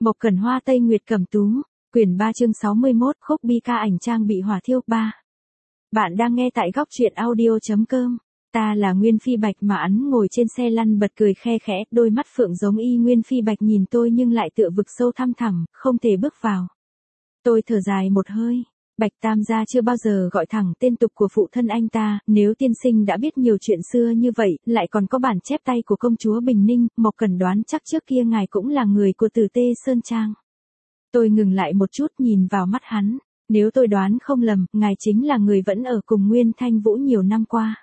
Mộc Cẩn Hoa Tây Nguyệt Cẩm Tú, quyển 3 chương 61, khúc bi ca ảnh trang bị hỏa thiêu 3. Bạn đang nghe tại góc truyện audio.com. Ta là Nguyên Phi Bạch mà ắn ngồi trên xe lăn bật cười khe khẽ, đôi mắt phượng giống y Nguyên Phi Bạch nhìn tôi nhưng lại tựa vực sâu thăm thẳm, không thể bước vào. Tôi thở dài một hơi. Bạch Tam gia chưa bao giờ gọi thẳng tên tục của phụ thân anh ta, nếu tiên sinh đã biết nhiều chuyện xưa như vậy, lại còn có bản chép tay của công chúa Bình Ninh, Mộc Cẩn đoán chắc trước kia ngài cũng là người của Tử Tê Sơn Trang. Tôi ngừng lại một chút nhìn vào mắt hắn, nếu tôi đoán không lầm, ngài chính là người vẫn ở cùng Nguyên Thanh Vũ nhiều năm qua.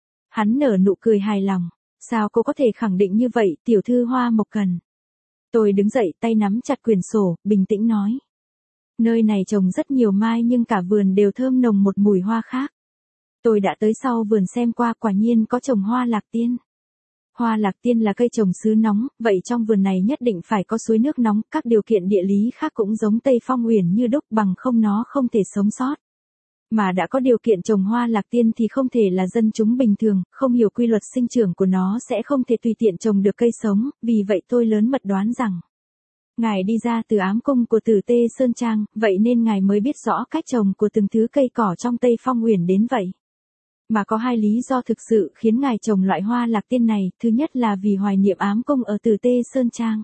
Hắn nở nụ cười hài lòng, sao cô có thể khẳng định như vậy, tiểu thư Hoa Mộc Cẩn. Tôi đứng dậy tay nắm chặt quyển sổ, bình tĩnh nói. Nơi này trồng rất nhiều mai nhưng cả vườn đều thơm nồng một mùi hoa khác. Tôi đã tới sau vườn xem qua, quả nhiên có trồng hoa lạc tiên. Hoa lạc tiên là cây trồng xứ nóng, vậy trong vườn này nhất định phải có suối nước nóng, các điều kiện địa lý khác cũng giống Tây Phong Uyển như đúc, bằng không nó không thể sống sót. Mà đã có điều kiện trồng hoa lạc tiên thì không thể là dân chúng bình thường, không hiểu quy luật sinh trưởng của nó sẽ không thể tùy tiện trồng được cây sống, vì vậy tôi lớn mật đoán rằng ngài đi ra từ ám cung của Tử Tê Sơn Trang, vậy nên ngài mới biết rõ cách trồng của từng thứ cây cỏ trong Tây Phong Uyển đến vậy. Mà có hai lý do thực sự khiến ngài trồng loại hoa lạc tiên này, thứ nhất là vì hoài niệm ám cung ở Tử Tê Sơn Trang.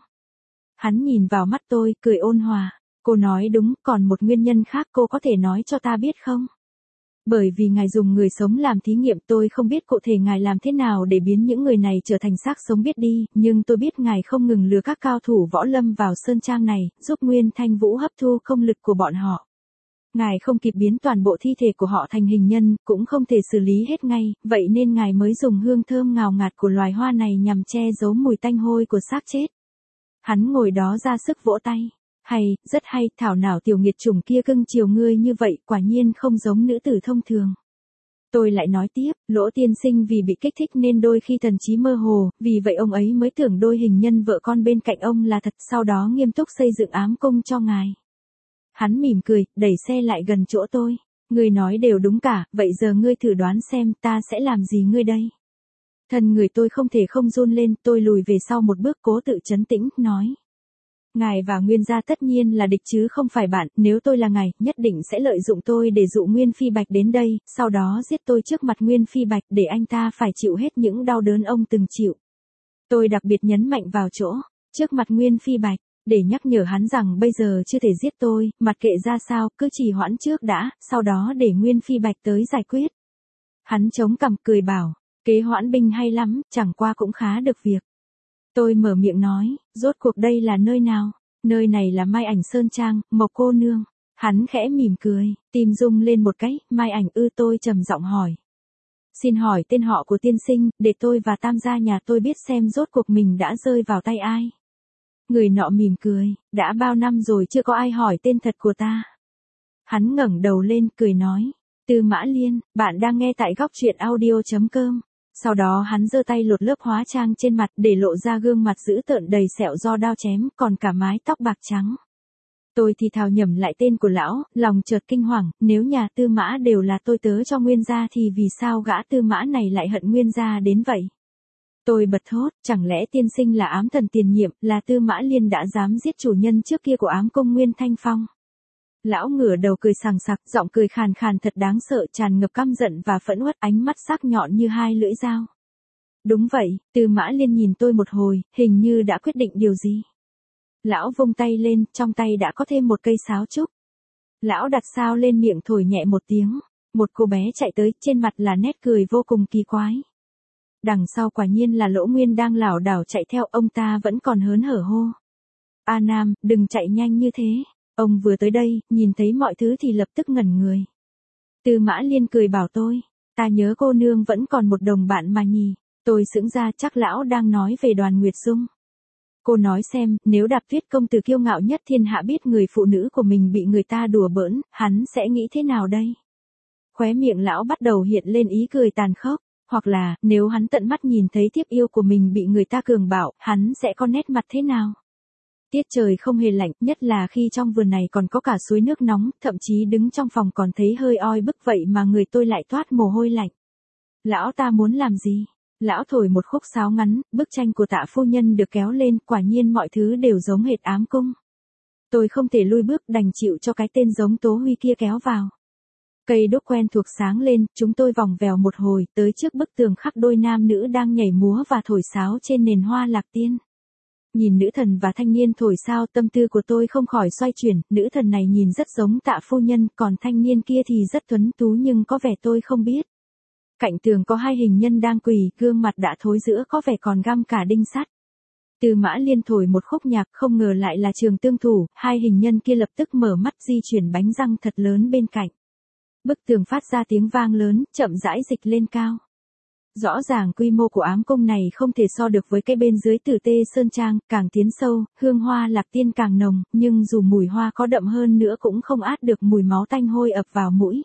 Hắn nhìn vào mắt tôi, cười ôn hòa, cô nói đúng, còn một nguyên nhân khác cô có thể nói cho ta biết không? Bởi vì ngài dùng người sống làm thí nghiệm, tôi không biết cụ thể ngài làm thế nào để biến những người này trở thành xác sống biết đi, nhưng tôi biết ngài không ngừng lừa các cao thủ võ lâm vào sơn trang này, giúp Nguyên Thanh Vũ hấp thu công lực của bọn họ. Ngài không kịp biến toàn bộ thi thể của họ thành hình nhân, cũng không thể xử lý hết ngay, vậy nên ngài mới dùng hương thơm ngào ngạt của loài hoa này nhằm che giấu mùi tanh hôi của xác chết. Hắn ngồi đó ra sức vỗ tay. Hay, rất hay, thảo nào tiểu nghiệt chủng kia cưng chiều ngươi như vậy, quả nhiên không giống nữ tử thông thường. Tôi lại nói tiếp, Lỗ tiên sinh vì bị kích thích nên đôi khi thần trí mơ hồ, vì vậy ông ấy mới tưởng đôi hình nhân vợ con bên cạnh ông là thật, sau đó nghiêm túc xây dựng ám cung cho ngài. Hắn mỉm cười, đẩy xe lại gần chỗ tôi. Ngươi nói đều đúng cả, vậy giờ ngươi thử đoán xem ta sẽ làm gì ngươi đây. Thân người tôi không thể không run lên, tôi lùi về sau một bước cố tự trấn tĩnh, nói. Ngài và Nguyên gia tất nhiên là địch chứ không phải bạn, nếu tôi là ngài, nhất định sẽ lợi dụng tôi để dụ Nguyên Phi Bạch đến đây, sau đó giết tôi trước mặt Nguyên Phi Bạch để anh ta phải chịu hết những đau đớn ông từng chịu. Tôi đặc biệt nhấn mạnh vào chỗ, trước mặt Nguyên Phi Bạch, để nhắc nhở hắn rằng bây giờ chưa thể giết tôi, mặc kệ ra sao, cứ trì hoãn trước đã, sau đó để Nguyên Phi Bạch tới giải quyết. Hắn chống cằm cười bảo, kế hoãn binh hay lắm, chẳng qua cũng khá được việc. Tôi mở miệng nói, rốt cuộc đây là nơi nào? Nơi này là Mai Ảnh Sơn Trang, Mộc cô nương. Hắn khẽ mỉm cười, tim rung lên một cái, Mai Ảnh ư, tôi trầm giọng hỏi. Xin hỏi tên họ của tiên sinh, để tôi và tam gia nhà tôi biết xem rốt cuộc mình đã rơi vào tay ai. Người nọ mỉm cười, đã bao năm rồi chưa có ai hỏi tên thật của ta. Hắn ngẩng đầu lên, cười nói, Tư Mã Liên, bạn đang nghe tại góc truyện audio.com. Sau đó hắn giơ tay lột lớp hóa trang trên mặt để lộ ra gương mặt dữ tợn đầy sẹo do đao chém, còn cả mái tóc bạc trắng. Tôi thì thào nhẩm lại tên của lão, lòng chợt kinh hoàng, nếu nhà Tư Mã đều là tôi tớ cho Nguyên gia thì vì sao gã Tư Mã này lại hận Nguyên gia đến vậy? Tôi bật thốt, chẳng lẽ tiên sinh là ám thần tiền nhiệm, là Tư Mã Liên đã dám giết chủ nhân trước kia của ám cung Nguyên Thanh Phong? Lão ngửa đầu cười sằng sặc, giọng cười khàn khàn thật đáng sợ, tràn ngập căm giận và phẫn uất, ánh mắt sắc nhọn như hai lưỡi dao. Đúng vậy, Tư Mã Liên nhìn tôi một hồi, hình như đã quyết định điều gì. Lão vung tay lên, trong tay đã có thêm một cây sáo trúc. Lão đặt sao lên miệng thổi nhẹ một tiếng, một cô bé chạy tới, trên mặt là nét cười vô cùng kỳ quái. Đằng sau quả nhiên là Lỗ Nguyên đang lảo đảo chạy theo, ông ta vẫn còn hớn hở hô. A Nam, đừng chạy nhanh như thế. Ông vừa tới đây, nhìn thấy mọi thứ thì lập tức ngẩn người. Tư Mã Liên cười bảo tôi, ta nhớ cô nương vẫn còn một đồng bạn mà nhỉ. Tôi sững ra, chắc lão đang nói về Đoàn Nguyệt Dung. Cô nói xem, nếu Đạp Tuyết công tử kiêu ngạo nhất thiên hạ biết người phụ nữ của mình bị người ta đùa bỡn, hắn sẽ nghĩ thế nào đây? Khóe miệng lão bắt đầu hiện lên ý cười tàn khốc, hoặc là, nếu hắn tận mắt nhìn thấy thiếp yêu của mình bị người ta cường bạo, hắn sẽ có nét mặt thế nào? Tiết trời không hề lạnh, nhất là khi trong vườn này còn có cả suối nước nóng, thậm chí đứng trong phòng còn thấy hơi oi bức, vậy mà người tôi lại toát mồ hôi lạnh. Lão ta muốn làm gì? Lão thổi một khúc sáo ngắn, bức tranh của Tạ phu nhân được kéo lên, quả nhiên mọi thứ đều giống hệt ám cung. Tôi không thể lui bước đành chịu cho cái tên giống Tố Huy kia kéo vào. Cây đốt quen thuộc sáng lên, chúng tôi vòng vèo một hồi tới trước bức tường khắc đôi nam nữ đang nhảy múa và thổi sáo trên nền hoa lạc tiên. Nhìn nữ thần và thanh niên thổi sao tâm tư của tôi không khỏi xoay chuyển, nữ thần này nhìn rất giống Tạ phu nhân, còn thanh niên kia thì rất tuấn tú nhưng có vẻ tôi không biết. Cạnh tường có hai hình nhân đang quỳ, gương mặt đã thối rữa có vẻ còn găm cả đinh sắt. Tư Mã Liên thổi một khúc nhạc không ngờ lại là Trường Tương Thủ, hai hình nhân kia lập tức mở mắt di chuyển bánh răng thật lớn bên cạnh. Bức tường phát ra tiếng vang lớn, chậm rãi dịch lên cao. Rõ ràng quy mô của ám cung này không thể so được với cái bên dưới Tử Tê Sơn Trang, càng tiến sâu, hương hoa lạc tiên càng nồng, nhưng dù mùi hoa có đậm hơn nữa cũng không át được mùi máu tanh hôi ập vào mũi.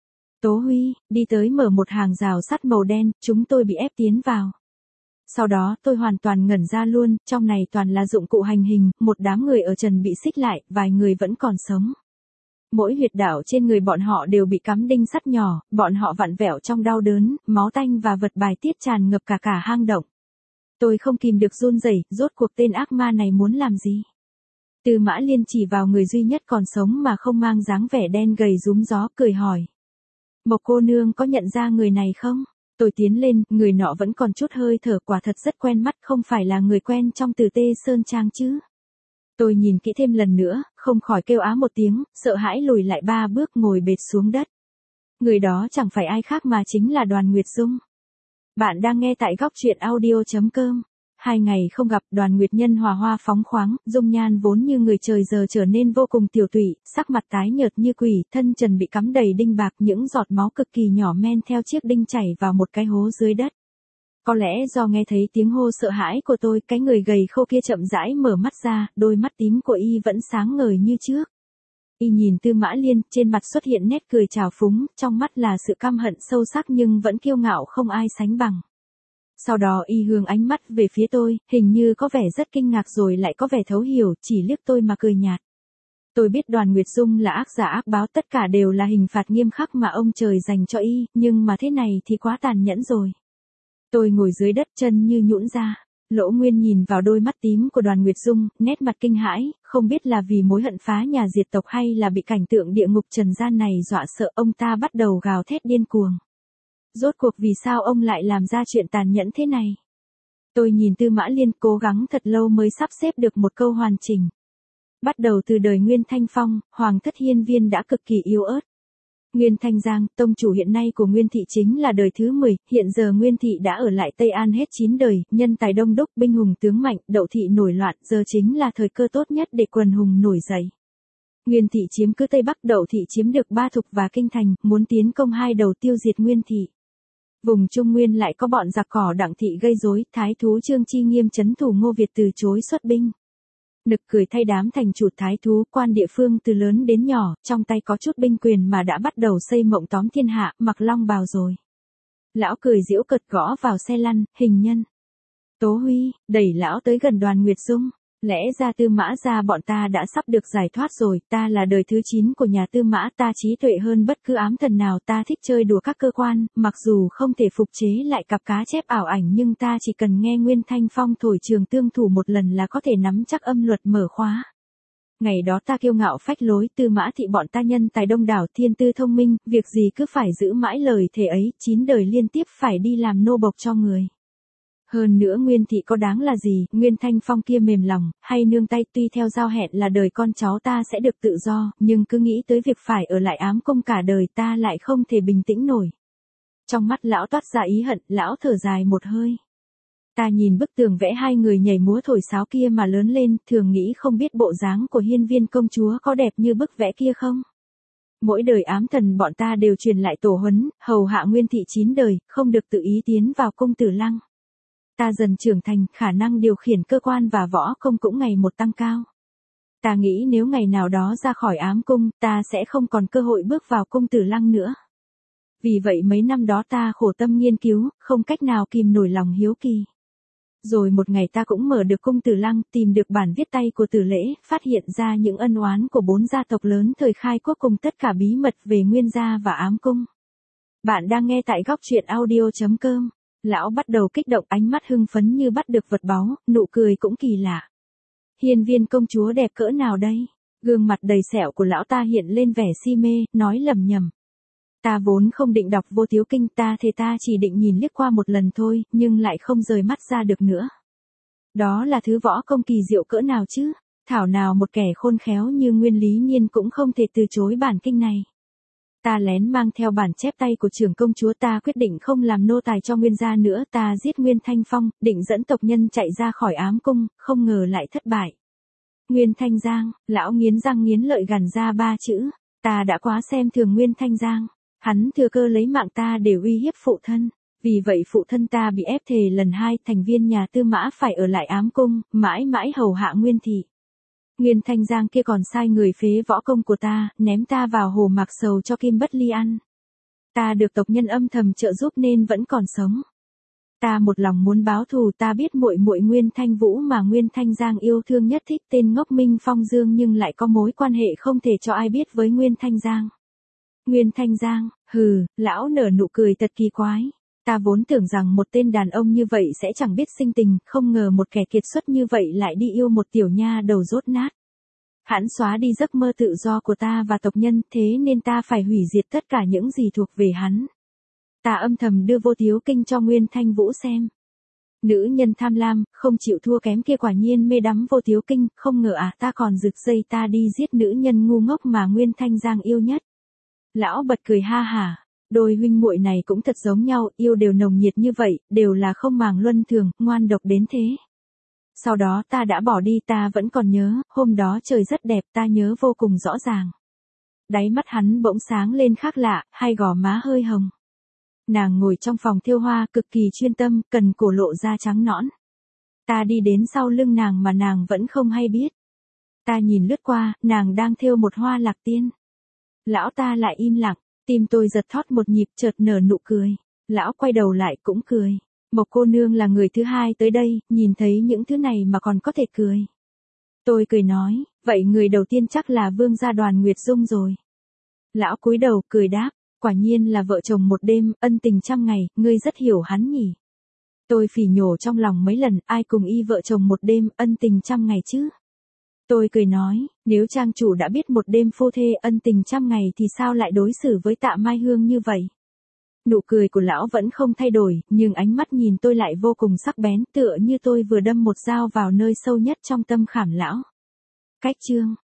Tố Huy, đi tới mở một hàng rào sắt màu đen, chúng tôi bị ép tiến vào. Sau đó tôi hoàn toàn ngẩn ra luôn, trong này toàn là dụng cụ hành hình, một đám người ở trần bị xích lại, vài người vẫn còn sống. Mỗi huyệt đạo trên người bọn họ đều bị cắm đinh sắt nhỏ, bọn họ vặn vẹo trong đau đớn, máu tanh và vật bài tiết tràn ngập cả hang động. Tôi không kìm được run rẩy, rốt cuộc tên ác ma này muốn làm gì? Tư Mã Liên chỉ vào người duy nhất còn sống mà không mang dáng vẻ đen gầy rúm gió, cười hỏi. Mộc cô nương có nhận ra người này không? Tôi tiến lên, người nọ vẫn còn chút hơi thở, quả thật rất quen mắt, không phải là người quen trong Tử Tê Sơn Trang chứ. Tôi nhìn kỹ thêm lần nữa, không khỏi kêu á một tiếng, sợ hãi lùi lại 3 bước ngồi bệt xuống đất. Người đó chẳng phải ai khác mà chính là Đoàn Nguyệt Dung. Bạn đang nghe tại góc truyện audio.com. 2 ngày không gặp, Đoàn Nguyệt Nhân hòa hoa phóng khoáng, dung nhan vốn như người trời giờ trở nên vô cùng tiểu tụy, sắc mặt tái nhợt như quỷ, thân trần bị cắm đầy đinh bạc, những giọt máu cực kỳ nhỏ men theo chiếc đinh chảy vào một cái hố dưới đất. Có lẽ do nghe thấy tiếng hô sợ hãi của tôi, cái người gầy khô kia chậm rãi mở mắt ra, đôi mắt tím của y vẫn sáng ngời như trước. Y nhìn Tư Mã Liên, trên mặt xuất hiện nét cười trào phúng, trong mắt là sự căm hận sâu sắc nhưng vẫn kiêu ngạo không ai sánh bằng. Sau đó y hướng ánh mắt về phía tôi, hình như có vẻ rất kinh ngạc rồi lại có vẻ thấu hiểu, chỉ liếc tôi mà cười nhạt. Tôi biết Đoàn Nguyệt Dung là ác giả ác báo, tất cả đều là hình phạt nghiêm khắc mà ông trời dành cho y, nhưng mà thế này thì quá tàn nhẫn rồi. Tôi ngồi dưới đất chân như nhũn ra. Lỗ Nguyên nhìn vào đôi mắt tím của Đoàn Nguyệt Dung, nét mặt kinh hãi, không biết là vì mối hận phá nhà diệt tộc hay là bị cảnh tượng địa ngục trần gian này dọa sợ, ông ta bắt đầu gào thét điên cuồng. Rốt cuộc vì sao ông lại làm ra chuyện tàn nhẫn thế này? Tôi nhìn Tư Mã Liên cố gắng thật lâu mới sắp xếp được một câu hoàn chỉnh. Bắt đầu từ đời Nguyên Thanh Phong, Hoàng thất Hiên Viên đã cực kỳ yếu ớt. Nguyên Thanh Giang, tông chủ hiện nay của Nguyên Thị chính là đời thứ 10, hiện giờ Nguyên Thị đã ở lại Tây An hết 9 đời, nhân tài đông đúc, binh hùng tướng mạnh, Đậu Thị nổi loạn, giờ chính là thời cơ tốt nhất để quần hùng nổi dậy. Nguyên Thị chiếm cứ Tây Bắc, Đậu Thị chiếm được Ba Thục và Kinh Thành, muốn tiến công hai đầu tiêu diệt Nguyên Thị. Vùng Trung Nguyên lại có bọn giặc cỏ Đặng Thị gây rối, thái thú Trương Chi Nghiêm trấn thủ Ngô Việt từ chối xuất binh. Nực cười thay đám thành chủ thái thú, quan địa phương từ lớn đến nhỏ, trong tay có chút binh quyền mà đã bắt đầu xây mộng tóm thiên hạ, mặc long bào rồi. Lão cười giễu cợt gõ vào xe lăn, hình nhân. Tố Huy, đẩy lão tới gần Đoàn Nguyệt Dung. Lẽ ra Tư Mã gia bọn ta đã sắp được giải thoát rồi, ta là đời thứ 9 của nhà Tư Mã, ta trí tuệ hơn bất cứ ám thần nào, ta thích chơi đùa các cơ quan, mặc dù không thể phục chế lại cặp cá chép ảo ảnh nhưng ta chỉ cần nghe Nguyên Thanh Phong thổi Trường Tương Thủ một lần là có thể nắm chắc âm luật mở khóa. Ngày đó ta kiêu ngạo phách lối, Tư Mã thị bọn ta nhân tài đông đảo, thiên tư thông minh, việc gì cứ phải giữ mãi lời thề ấy, 9 đời liên tiếp phải đi làm nô bộc cho người. Hơn nữa Nguyên Thị có đáng là gì, Nguyên Thanh Phong kia mềm lòng, hay nương tay, tuy theo giao hẹn là đời con cháu ta sẽ được tự do, nhưng cứ nghĩ tới việc phải ở lại ám cung cả đời ta lại không thể bình tĩnh nổi. Trong mắt lão toát ra ý hận, lão thở dài một hơi. Ta nhìn bức tường vẽ hai người nhảy múa thổi sáo kia mà lớn lên, thường nghĩ không biết bộ dáng của Hiên Viên công chúa có đẹp như bức vẽ kia không? Mỗi đời ám thần bọn ta đều truyền lại tổ huấn, hầu hạ Nguyên Thị 9 đời, không được tự ý tiến vào cung Tử Lăng. Ta dần trưởng thành, khả năng điều khiển cơ quan và võ công cũng ngày một tăng cao. Ta nghĩ nếu ngày nào đó ra khỏi ám cung, ta sẽ không còn cơ hội bước vào cung Tử Lăng nữa. Vì vậy mấy năm đó ta khổ tâm nghiên cứu, không cách nào kìm nổi lòng hiếu kỳ. Rồi một ngày ta cũng mở được cung Tử Lăng, tìm được bản viết tay của Tử Lễ, phát hiện ra những ân oán của 4 gia tộc lớn thời khai quốc cùng tất cả bí mật về Nguyên gia và ám cung. Bạn đang nghe tại góc truyện audio.com. Lão bắt đầu kích động, ánh mắt hưng phấn như bắt được vật báu, nụ cười cũng kỳ lạ. Hiên Viên công chúa đẹp cỡ nào đây? Gương mặt đầy sẹo của lão ta hiện lên vẻ si mê, nói lẩm nhẩm. Ta vốn không định đọc Vô Thiếu Kinh, ta chỉ định nhìn liếc qua một lần thôi, nhưng lại không rời mắt ra được nữa. Đó là thứ võ công kỳ diệu cỡ nào chứ, thảo nào một kẻ khôn khéo như Nguyên Lý Nhiên cũng không thể từ chối bản kinh này. Ta lén mang theo bản chép tay của trưởng công chúa, ta quyết định không làm nô tài cho Nguyên gia nữa, ta giết Nguyên Thanh Phong, định dẫn tộc nhân chạy ra khỏi ám cung, không ngờ lại thất bại. Nguyên Thanh Giang, lão nghiến răng nghiến lợi gằn ra 3 chữ, ta đã quá xem thường Nguyên Thanh Giang, hắn thừa cơ lấy mạng ta để uy hiếp phụ thân, vì vậy phụ thân ta bị ép thề lần 2, thành viên nhà Tư Mã phải ở lại ám cung, mãi mãi hầu hạ Nguyên thị. Nguyên Thanh Giang kia còn sai người phế võ công của ta, ném ta vào hồ Mạc Sầu cho Kim Bất Ly ăn. Ta được tộc nhân âm thầm trợ giúp nên vẫn còn sống. Ta một lòng muốn báo thù, ta biết muội muội Nguyên Thanh Vũ mà Nguyên Thanh Giang yêu thương nhất thích tên ngốc Minh Phong Dương, nhưng lại có mối quan hệ không thể cho ai biết với Nguyên Thanh Giang. Nguyên Thanh Giang, hừ, lão nở nụ cười thật kỳ quái. Ta vốn tưởng rằng một tên đàn ông như vậy sẽ chẳng biết sinh tình, không ngờ một kẻ kiệt xuất như vậy lại đi yêu một tiểu nha đầu dốt nát. Hắn xóa đi giấc mơ tự do của ta và tộc nhân, thế nên ta phải hủy diệt tất cả những gì thuộc về hắn. Ta âm thầm đưa Vô Thiếu Kinh cho Nguyên Thanh Vũ xem. Nữ nhân tham lam, không chịu thua kém kia quả nhiên mê đắm Vô Thiếu Kinh, không ngờ ta còn rực dây ta đi giết nữ nhân ngu ngốc mà Nguyên Thanh Giang yêu nhất. Lão bật cười ha hả. Đôi huynh muội này cũng thật giống nhau, yêu đều nồng nhiệt như vậy, đều là không màng luân thường, ngoan độc đến thế. Sau đó ta đã bỏ đi, ta vẫn còn nhớ, hôm đó trời rất đẹp, ta nhớ vô cùng rõ ràng. Đáy mắt hắn bỗng sáng lên khác lạ, hai gò má hơi hồng. Nàng ngồi trong phòng thêu hoa cực kỳ chuyên tâm, cần cổ lộ ra trắng nõn. Ta đi đến sau lưng nàng mà nàng vẫn không hay biết. Ta nhìn lướt qua, nàng đang thêu một hoa lạc tiên. Lão ta lại im lặng. Tim tôi giật thót một nhịp, chợt nở nụ cười. Lão quay đầu lại cũng cười. Mộc cô nương là người thứ hai tới đây, nhìn thấy những thứ này mà còn có thể cười. Tôi cười nói, vậy người đầu tiên chắc là vương gia Đoàn Nguyệt Dung rồi. Lão cúi đầu cười đáp, quả nhiên là vợ chồng một đêm, ân tình trăm ngày, ngươi rất hiểu hắn nhỉ. Tôi phỉ nhổ trong lòng mấy lần, ai cùng y vợ chồng một đêm, ân tình trăm ngày chứ. Tôi cười nói, nếu trang chủ đã biết một đêm phu thê ân tình trăm ngày thì sao lại đối xử với Tạ Mai Hương như vậy? Nụ cười của lão vẫn không thay đổi, nhưng ánh mắt nhìn tôi lại vô cùng sắc bén, tựa như tôi vừa đâm một dao vào nơi sâu nhất trong tâm khảm lão. Cách chương